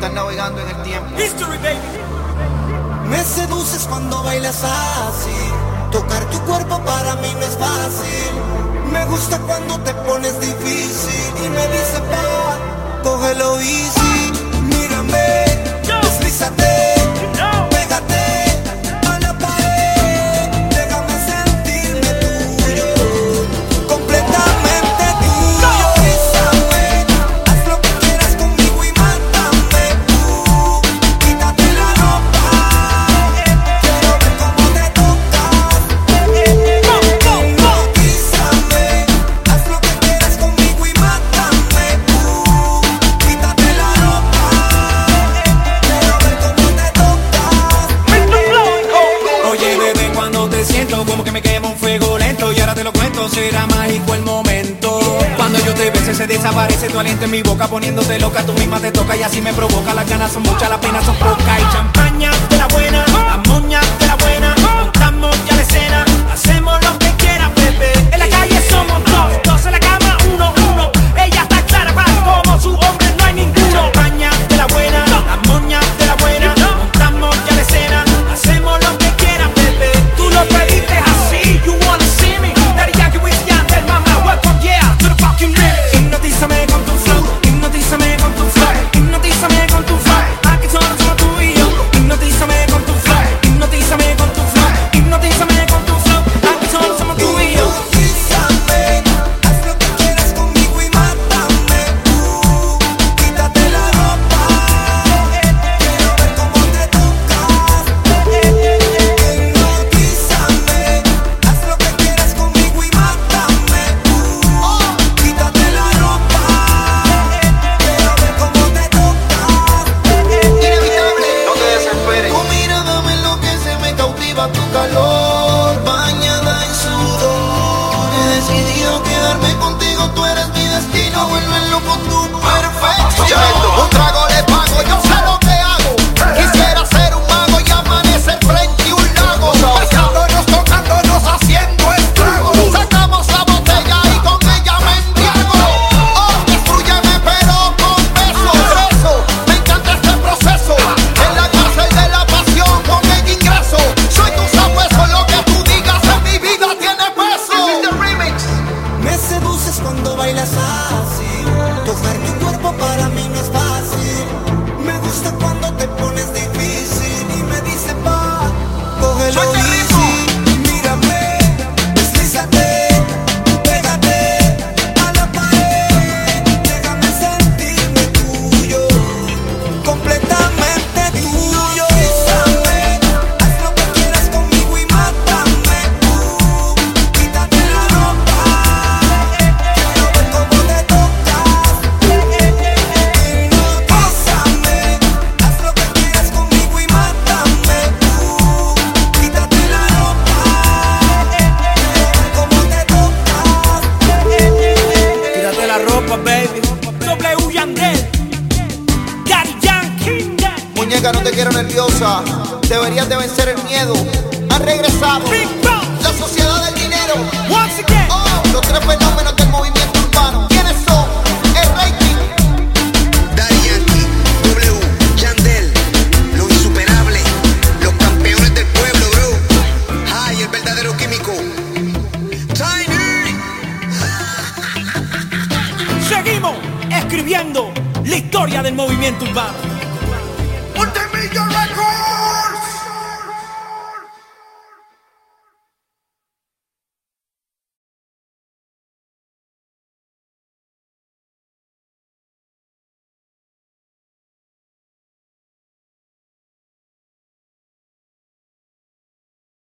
estás navegando en el tiempo. History, baby. Me seduces cuando bailas así. Tocar tu cuerpo para mí no es fácil. Me gusta cuando te pones difícil y me dices pa, cógelo easy. Mírame, deslízate, pégate a la pared. Déjame sentirme tuyo, completamente tuyo. Bésame, haz lo que quieras conmigo y mátame tú. Quítate la ropa, quiero ver cómo te tocas. Hipnotízame, haz lo que quieras conmigo y mátame tú. Quítate la ropa, quiero ver cómo te tocas. Oye, bebé, cuando te siento como que me quema un fuego lento. Y ahora te lo cuento, será mágico el momento. Cuando yo te beso se desaparece tu aliento en mi boca, poniéndote loca, tú misma te toca y así me provoca. Las ganas son muchas, las penas son pocas. Y champaña de la buena, las moñas de la buena. Montamos ya la escena, hacemos lo que quieras, bebé. En la calle somos dos en la cama uno. Ella está clara para como su hombre no hay ninguno. Champaña de la buena, las moñas de la buena. Montamos ya la escena, hacemos lo que quieras, bebé. Tú lo pediste así, you wanna see me. Daddy Yankee with Yandel, mama, welcome, yeah, to the fucking limit. Hipnotízame con tu flow, hipnotízame con tu flow, hipnotízame con tu flow. Aquí solo somos tú y yo. Hipnotízame con tu flow, hipnotízame con tu flow, hipnotízame con tu flow. Aquí solo somos tú y yo. Hipnotízame, haz lo que quieras conmigo y mátame tú. Quítate la ropa, quiero ver cómo te tocas. Hipnotízame, haz lo que quieras conmigo y mátame tú. Quítate la ropa, quiero ver cómo te tocas. Inevitable, no te desesperes. Tu mirada me enloquece, me cautiva tu calor, bañada en sudor. He decidido quedarme contigo, tú eres mi destino, vuelve loco tu perfección. Un trago le pago, yo sé lo que hago. Quisiera ser un mago y amanecer frente a un lago. Besándonos, tocándonos, haciendo estragos. Sacamos la botella y con ella me embriago. Oh, destrúyeme pero con besos. Preso, me encanta este proceso. En la cárcel de la pasión con ella ingreso. Soy tu sabueso, lo que tú digas en mi vida tiene peso. Me seduces cuando bailas así. Tocar tu cuerpo para mí no es fácil. Me gusta cuando te pones difícil y me dices pa, cógelo Suelta el easy. Mírame, deslízate, pégate a la pared. Déjame sentirme tuyo, completamente tuyo. Hipnotízame, haz lo que quieras conmigo y mátame tú. Quítate la ropa, quiero ver cómo te tocas. Hipnotízame, haz lo que quieras conmigo y mátame tú. Quítate la ropa, quiero ver cómo te tocas. Tírate la ropa, baby. W Yandel, Daddy Yankee. Muñeca, no te quiero nerviosa. Deberías de vencer el miedo. Han regresado Big Boss, la sociedad del dinero. once again. Oh, los tres fenómenos del movimiento urbano. ¿Quiénes son? El rating. Daddy Yankee, W, Yandel, los insuperables, los campeones del pueblo, bro. Ay, el verdadero químico. Tiny. Seguimos escribiendo la historia del movimiento urbano. Multimillion Records.